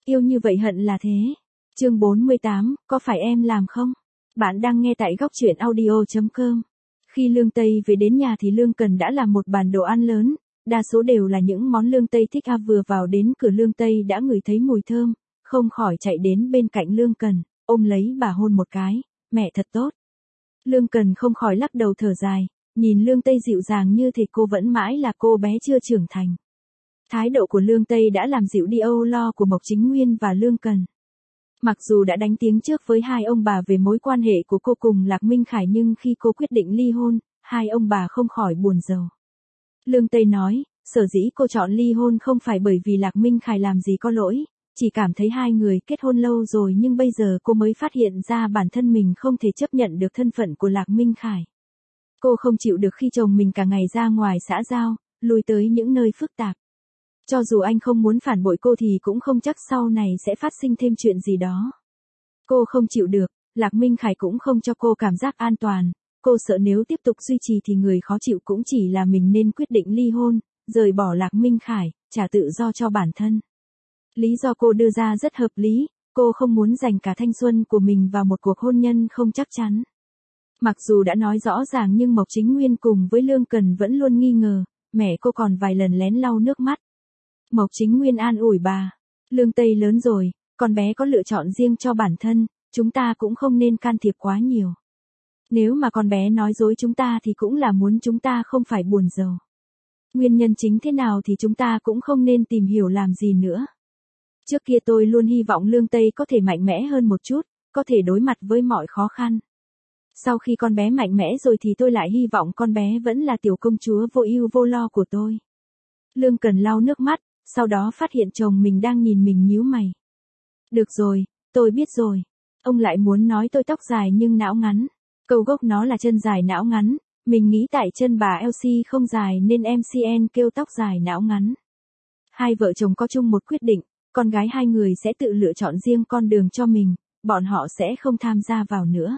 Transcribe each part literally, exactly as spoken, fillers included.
Yêu như vậy hận là thế. Chương bốn mươi tám, có phải em làm không? Bạn đang nghe tại góc truyện audio chấm com. Khi Lương Tây về đến nhà thì Lương Cần đã làm một bàn đồ ăn lớn, đa số đều là những món Lương Tây thích. A vừa vào đến cửa Lương Tây đã ngửi thấy mùi thơm, không khỏi chạy đến bên cạnh Lương Cần, ôm lấy bà hôn một cái, mẹ thật tốt. Lương Cần không khỏi lắc đầu thở dài, nhìn Lương Tây dịu dàng như thể cô vẫn mãi là cô bé chưa trưởng thành. Thái độ của Lương Tây đã làm dịu đi âu lo của Mộc Chính Nguyên và Lương Cần. Mặc dù đã đánh tiếng trước với hai ông bà về mối quan hệ của cô cùng Lạc Minh Khải nhưng khi cô quyết định ly hôn, hai ông bà không khỏi buồn rầu. Lương Tây nói, sở dĩ cô chọn ly hôn không phải bởi vì Lạc Minh Khải làm gì có lỗi, chỉ cảm thấy hai người kết hôn lâu rồi nhưng bây giờ cô mới phát hiện ra bản thân mình không thể chấp nhận được thân phận của Lạc Minh Khải. Cô không chịu được khi chồng mình cả ngày ra ngoài xã giao, lui tới những nơi phức tạp. Cho dù anh không muốn phản bội cô thì cũng không chắc sau này sẽ phát sinh thêm chuyện gì đó. Cô không chịu được, Lạc Minh Khải cũng không cho cô cảm giác an toàn, cô sợ nếu tiếp tục duy trì thì người khó chịu cũng chỉ là mình nên quyết định ly hôn, rời bỏ Lạc Minh Khải, trả tự do cho bản thân. Lý do cô đưa ra rất hợp lý, cô không muốn dành cả thanh xuân của mình vào một cuộc hôn nhân không chắc chắn. Mặc dù đã nói rõ ràng nhưng Mộc Chính Nguyên cùng với Lương Cần vẫn luôn nghi ngờ, mẹ cô còn vài lần lén lau nước mắt. Mộc Chính Nguyên an ủi bà, Lương Tây lớn rồi, con bé có lựa chọn riêng cho bản thân, chúng ta cũng không nên can thiệp quá nhiều. Nếu mà con bé nói dối chúng ta thì cũng là muốn chúng ta không phải buồn rầu. Nguyên nhân chính thế nào thì chúng ta cũng không nên tìm hiểu làm gì nữa. Trước kia tôi luôn hy vọng Lương Tây có thể mạnh mẽ hơn một chút, có thể đối mặt với mọi khó khăn. Sau khi con bé mạnh mẽ rồi thì tôi lại hy vọng con bé vẫn là tiểu công chúa vô ưu vô lo của tôi. Lương Cần lau nước mắt, sau đó phát hiện chồng mình đang nhìn mình nhíu mày. Được rồi, tôi biết rồi. Ông lại muốn nói tôi tóc dài nhưng não ngắn. Câu gốc nó là chân dài não ngắn, mình nghĩ tại chân bà Elsie không dài nên em xê en kêu tóc dài não ngắn. Hai vợ chồng có chung một quyết định, con gái hai người sẽ tự lựa chọn riêng con đường cho mình, bọn họ sẽ không tham gia vào nữa.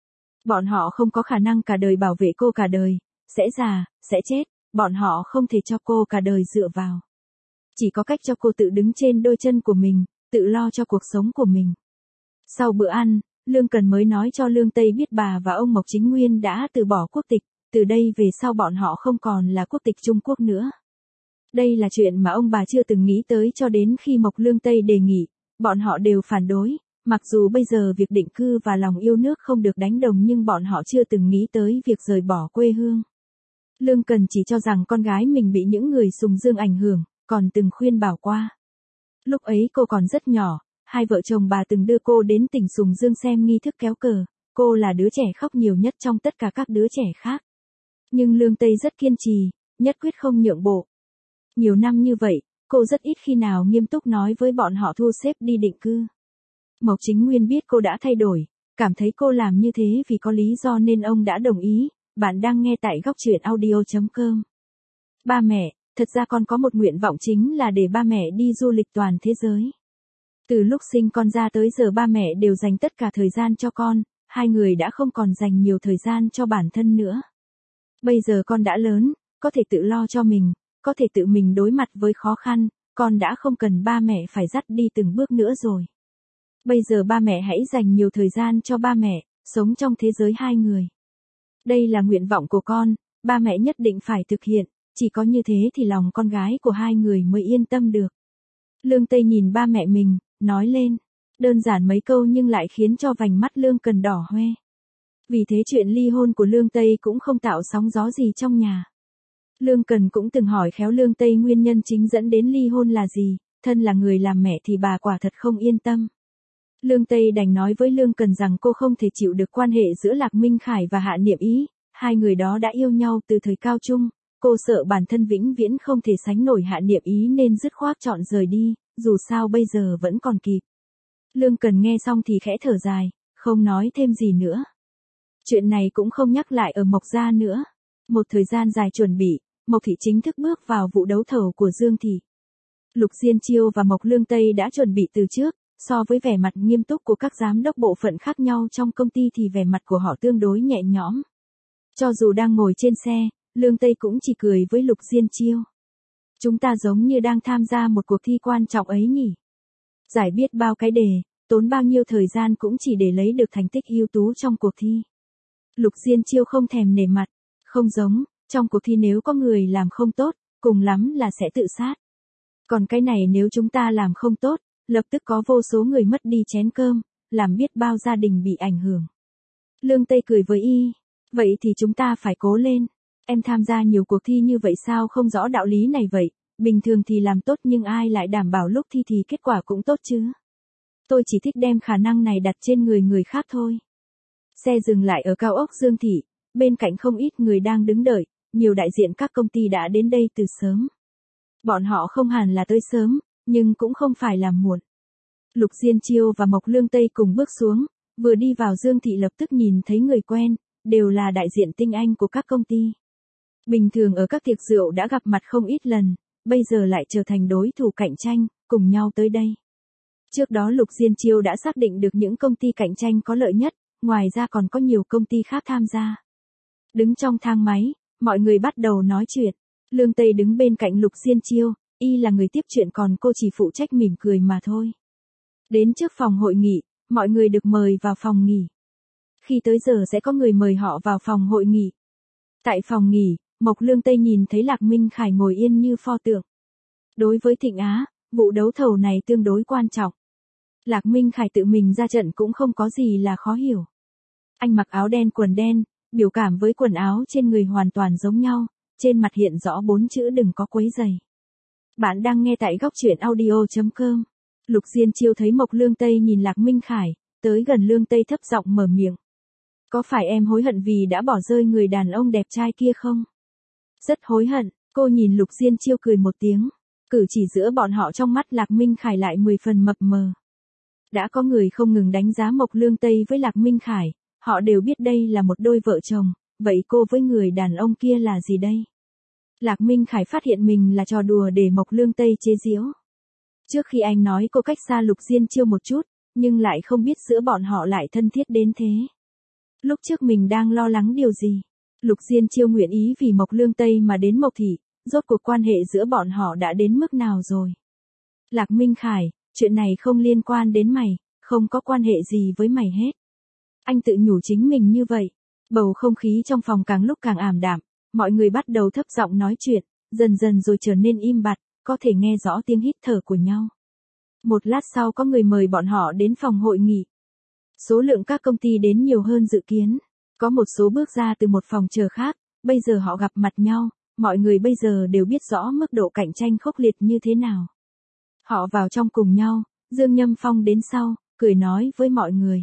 Bọn họ không có khả năng cả đời bảo vệ cô cả đời, sẽ già, sẽ chết, bọn họ không thể cho cô cả đời dựa vào. Chỉ có cách cho cô tự đứng trên đôi chân của mình, tự lo cho cuộc sống của mình. Sau bữa ăn, Lương Cần mới nói cho Lương Tây biết bà và ông Mộc Chính Nguyên đã từ bỏ quốc tịch, từ đây về sau bọn họ không còn là quốc tịch Trung Quốc nữa. Đây là chuyện mà ông bà chưa từng nghĩ tới cho đến khi Mộc Lương Tây đề nghị, bọn họ đều phản đối, mặc dù bây giờ việc định cư và lòng yêu nước không được đánh đồng nhưng bọn họ chưa từng nghĩ tới việc rời bỏ quê hương. Lương Cần chỉ cho rằng con gái mình bị những người sùng dương ảnh hưởng, còn từng khuyên bảo qua. Lúc ấy cô còn rất nhỏ, hai vợ chồng bà từng đưa cô đến tỉnh Sùng Dương xem nghi thức kéo cờ, cô là đứa trẻ khóc nhiều nhất trong tất cả các đứa trẻ khác. Nhưng Lương Tây rất kiên trì, nhất quyết không nhượng bộ. Nhiều năm như vậy, cô rất ít khi nào nghiêm túc nói với bọn họ thu xếp đi định cư. Mộc Chính Nguyên biết cô đã thay đổi, cảm thấy cô làm như thế vì có lý do nên ông đã đồng ý. Bạn đang nghe tại góc truyện audio chấm com. Ba mẹ, thật ra con có một nguyện vọng chính là để ba mẹ đi du lịch toàn thế giới. Từ lúc sinh con ra tới giờ ba mẹ đều dành tất cả thời gian cho con, hai người đã không còn dành nhiều thời gian cho bản thân nữa. Bây giờ con đã lớn, có thể tự lo cho mình, có thể tự mình đối mặt với khó khăn, con đã không cần ba mẹ phải dắt đi từng bước nữa rồi. Bây giờ ba mẹ hãy dành nhiều thời gian cho ba mẹ, sống trong thế giới hai người. Đây là nguyện vọng của con, ba mẹ nhất định phải thực hiện, chỉ có như thế thì lòng con gái của hai người mới yên tâm được. Lương Tây nhìn ba mẹ mình, nói lên, đơn giản mấy câu nhưng lại khiến cho vành mắt Lương Cần đỏ hoe. Vì thế chuyện ly hôn của Lương Tây cũng không tạo sóng gió gì trong nhà. Lương Cần cũng từng hỏi khéo Lương Tây nguyên nhân chính dẫn đến ly hôn là gì, thân là người làm mẹ thì bà quả thật không yên tâm. Lương Tây đành nói với Lương Cần rằng cô không thể chịu được quan hệ giữa Lạc Minh Khải và Hạ Niệm Ý, hai người đó đã yêu nhau từ thời cao trung, cô sợ bản thân vĩnh viễn không thể sánh nổi Hạ Niệm Ý nên dứt khoát chọn rời đi, dù sao bây giờ vẫn còn kịp. Lương Cần nghe xong thì khẽ thở dài, không nói thêm gì nữa. Chuyện này cũng không nhắc lại ở Mộc gia nữa. Một thời gian dài chuẩn bị, Mộc Thị chính thức bước vào vụ đấu thầu của Dương Thị. Lục Diên Chiêu và Mộc Lương Tây đã chuẩn bị từ trước, so với vẻ mặt nghiêm túc của các giám đốc bộ phận khác nhau trong công ty thì vẻ mặt của họ tương đối nhẹ nhõm. Cho dù đang ngồi trên xe, Lương Tây cũng chỉ cười với Lục Diên Chiêu. Chúng ta giống như đang tham gia một cuộc thi quan trọng ấy nhỉ. Giải biết bao cái đề, tốn bao nhiêu thời gian cũng chỉ để lấy được thành tích ưu tú trong cuộc thi. Lục Diên Chiêu không thèm nể mặt, không giống, trong cuộc thi nếu có người làm không tốt, cùng lắm là sẽ tự sát. Còn cái này nếu chúng ta làm không tốt, lập tức có vô số người mất đi chén cơm, làm biết bao gia đình bị ảnh hưởng. Lương Tây cười với y, vậy thì chúng ta phải cố lên. Em tham gia nhiều cuộc thi như vậy sao không rõ đạo lý này vậy, bình thường thì làm tốt nhưng ai lại đảm bảo lúc thi thì kết quả cũng tốt chứ. Tôi chỉ thích đem khả năng này đặt trên người người khác thôi. Xe dừng lại ở cao ốc Dương Thị, bên cạnh không ít người đang đứng đợi, nhiều đại diện các công ty đã đến đây từ sớm. Bọn họ không hẳn là tới sớm, nhưng cũng không phải là muộn. Lục Diên Chiêu và Mộc Lương Tây cùng bước xuống, vừa đi vào Dương Thị lập tức nhìn thấy người quen, đều là đại diện tinh anh của các công ty. Bình thường ở các tiệc rượu đã gặp mặt không ít lần, bây giờ lại trở thành đối thủ cạnh tranh, cùng nhau tới đây. Trước đó Lục Diên Chiêu đã xác định được những công ty cạnh tranh có lợi nhất, ngoài ra còn có nhiều công ty khác tham gia. Đứng trong thang máy, mọi người bắt đầu nói chuyện. Lương Tây đứng bên cạnh Lục Diên Chiêu, y là người tiếp chuyện còn cô chỉ phụ trách mỉm cười mà thôi. Đến trước phòng hội nghị, mọi người được mời vào phòng nghỉ. Khi tới giờ sẽ có người mời họ vào phòng hội nghị. Tại phòng nghỉ, Mộc Lương Tây nhìn thấy Lạc Minh Khải ngồi yên như pho tượng. Đối với Thịnh Á, vụ đấu thầu này tương đối quan trọng. Lạc Minh Khải tự mình ra trận cũng không có gì là khó hiểu. Anh mặc áo đen quần đen, biểu cảm với quần áo trên người hoàn toàn giống nhau, trên mặt hiện rõ bốn chữ đừng có quấy rầy. Bạn đang nghe tại góc truyện audio chấm com. Lục Diên Chiêu thấy Mộc Lương Tây nhìn Lạc Minh Khải, tới gần Lương Tây thấp giọng mở miệng. Có phải em hối hận vì đã bỏ rơi người đàn ông đẹp trai kia không? Rất hối hận, cô nhìn Lục Diên Chiêu cười một tiếng. Cử chỉ giữa bọn họ trong mắt Lạc Minh Khải lại mười phần mập mờ. Đã có người không ngừng đánh giá Mộc Lương Tây với Lạc Minh Khải, họ đều biết đây là một đôi vợ chồng, vậy cô với người đàn ông kia là gì đây? Lạc Minh Khải phát hiện mình là trò đùa để Mộc Lương Tây chế giễu. Trước khi anh nói cô cách xa Lục Diên Chiêu một chút, nhưng lại không biết giữa bọn họ lại thân thiết đến thế. Lúc trước mình đang lo lắng điều gì? Lục Diên Chiêu nguyện ý vì Mộc Lương Tây mà đến Mộc Thị, rốt cuộc quan hệ giữa bọn họ đã đến mức nào rồi? Lạc Minh Khải, chuyện này không liên quan đến mày, không có quan hệ gì với mày hết. Anh tự nhủ chính mình như vậy. Bầu không khí trong phòng càng lúc càng ảm đạm, mọi người bắt đầu thấp giọng nói chuyện, dần dần rồi trở nên im bặt, có thể nghe rõ tiếng hít thở của nhau. Một lát sau có người mời bọn họ đến phòng hội nghị. Số lượng các công ty đến nhiều hơn dự kiến. Có một số bước ra từ một phòng chờ khác, bây giờ họ gặp mặt nhau, mọi người bây giờ đều biết rõ mức độ cạnh tranh khốc liệt như thế nào. Họ vào trong cùng nhau, Dương Nhâm Phong đến sau, cười nói với mọi người.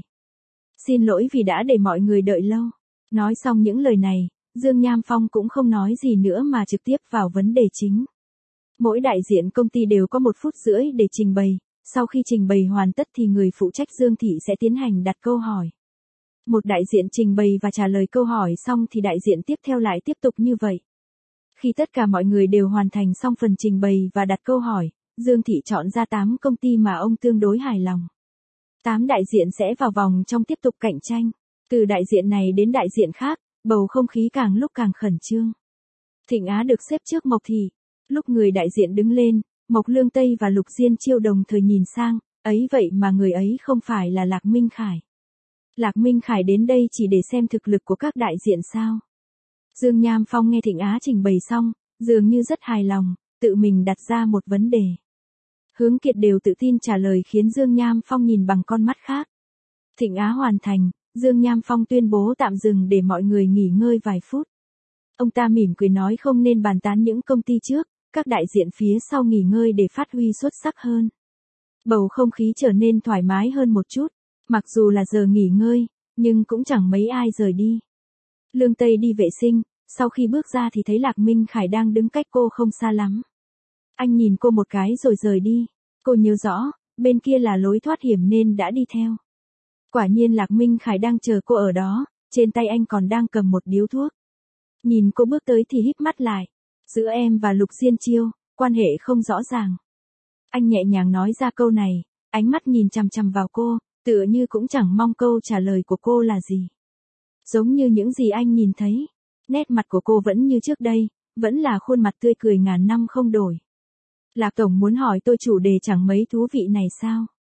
Xin lỗi vì đã để mọi người đợi lâu. Nói xong những lời này, Dương Nham Phong cũng không nói gì nữa mà trực tiếp vào vấn đề chính. Mỗi đại diện công ty đều có một phút rưỡi để trình bày, sau khi trình bày hoàn tất thì người phụ trách Dương Thị sẽ tiến hành đặt câu hỏi. Một đại diện trình bày và trả lời câu hỏi xong thì đại diện tiếp theo lại tiếp tục như vậy. Khi tất cả mọi người đều hoàn thành xong phần trình bày và đặt câu hỏi, Dương Thị chọn ra tám công ty mà ông tương đối hài lòng. tám đại diện sẽ vào vòng trong tiếp tục cạnh tranh. Từ đại diện này đến đại diện khác, bầu không khí càng lúc càng khẩn trương. Thịnh Á được xếp trước Mộc Thị. Lúc người đại diện đứng lên, Mộc Lương Tây và Lục Diên Chiêu đồng thời nhìn sang, ấy vậy mà người ấy không phải là Lạc Minh Khải. Lạc Minh Khải đến đây chỉ để xem thực lực của các đại diện sao? Dương Nham Phong nghe Thịnh Á trình bày xong, dường như rất hài lòng, tự mình đặt ra một vấn đề. Hướng Kiệt đều tự tin trả lời khiến Dương Nham Phong nhìn bằng con mắt khác. Thịnh Á hoàn thành, Dương Nham Phong tuyên bố tạm dừng để mọi người nghỉ ngơi vài phút. Ông ta mỉm cười nói không nên bàn tán những công ty trước, các đại diện phía sau nghỉ ngơi để phát huy xuất sắc hơn. Bầu không khí trở nên thoải mái hơn một chút, mặc dù là giờ nghỉ ngơi, nhưng cũng chẳng mấy ai rời đi. Lương Tây đi vệ sinh, sau khi bước ra thì thấy Lạc Minh Khải đang đứng cách cô không xa lắm. Anh nhìn cô một cái rồi rời đi, cô nhớ rõ, bên kia là lối thoát hiểm nên đã đi theo. Quả nhiên Lạc Minh Khải đang chờ cô ở đó, trên tay anh còn đang cầm một điếu thuốc. Nhìn cô bước tới thì híp mắt lại. Giữa em và Lục Diên Chiêu, quan hệ không rõ ràng. Anh nhẹ nhàng nói ra câu này, ánh mắt nhìn chằm chằm vào cô, tựa như cũng chẳng mong câu trả lời của cô là gì. Giống như những gì anh nhìn thấy, nét mặt của cô vẫn như trước đây, vẫn là khuôn mặt tươi cười ngàn năm không đổi. Lạc Tổng muốn hỏi tôi chủ đề chẳng mấy thú vị này sao?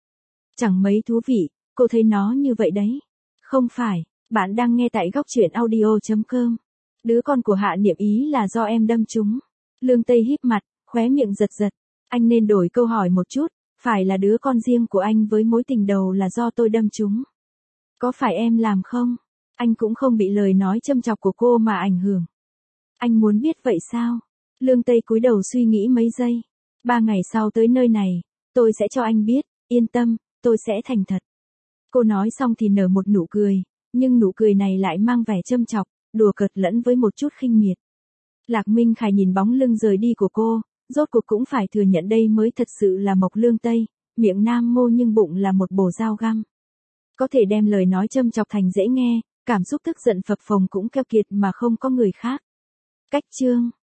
Chẳng mấy thú vị, cô thấy nó như vậy đấy. Không phải, bạn đang nghe tại góc chuyện audio.com. Đứa con của Hạ Niệm Ý là do em đâm trúng. Lương Tây híp mặt, khóe miệng giật giật. Anh nên đổi câu hỏi một chút, phải là đứa con riêng của anh với mối tình đầu là do tôi đâm trúng. Có phải em làm không? Anh cũng không bị lời nói châm chọc của cô mà ảnh hưởng. Anh muốn biết vậy sao? Lương Tây cúi đầu suy nghĩ mấy giây. Ba ngày sau tới nơi này, tôi sẽ cho anh biết, yên tâm, tôi sẽ thành thật. Cô nói xong thì nở một nụ cười, nhưng nụ cười này lại mang vẻ châm chọc, đùa cợt lẫn với một chút khinh miệt. Lạc Minh Khải nhìn bóng lưng rời đi của cô, rốt cuộc cũng phải thừa nhận đây mới thật sự là Mộc Lương Tây, miệng nam mô nhưng bụng là một bồ dao găm. Có thể đem lời nói châm chọc thành dễ nghe, cảm xúc tức giận phập phồng cũng keo kiệt mà không có người khác. Cách chương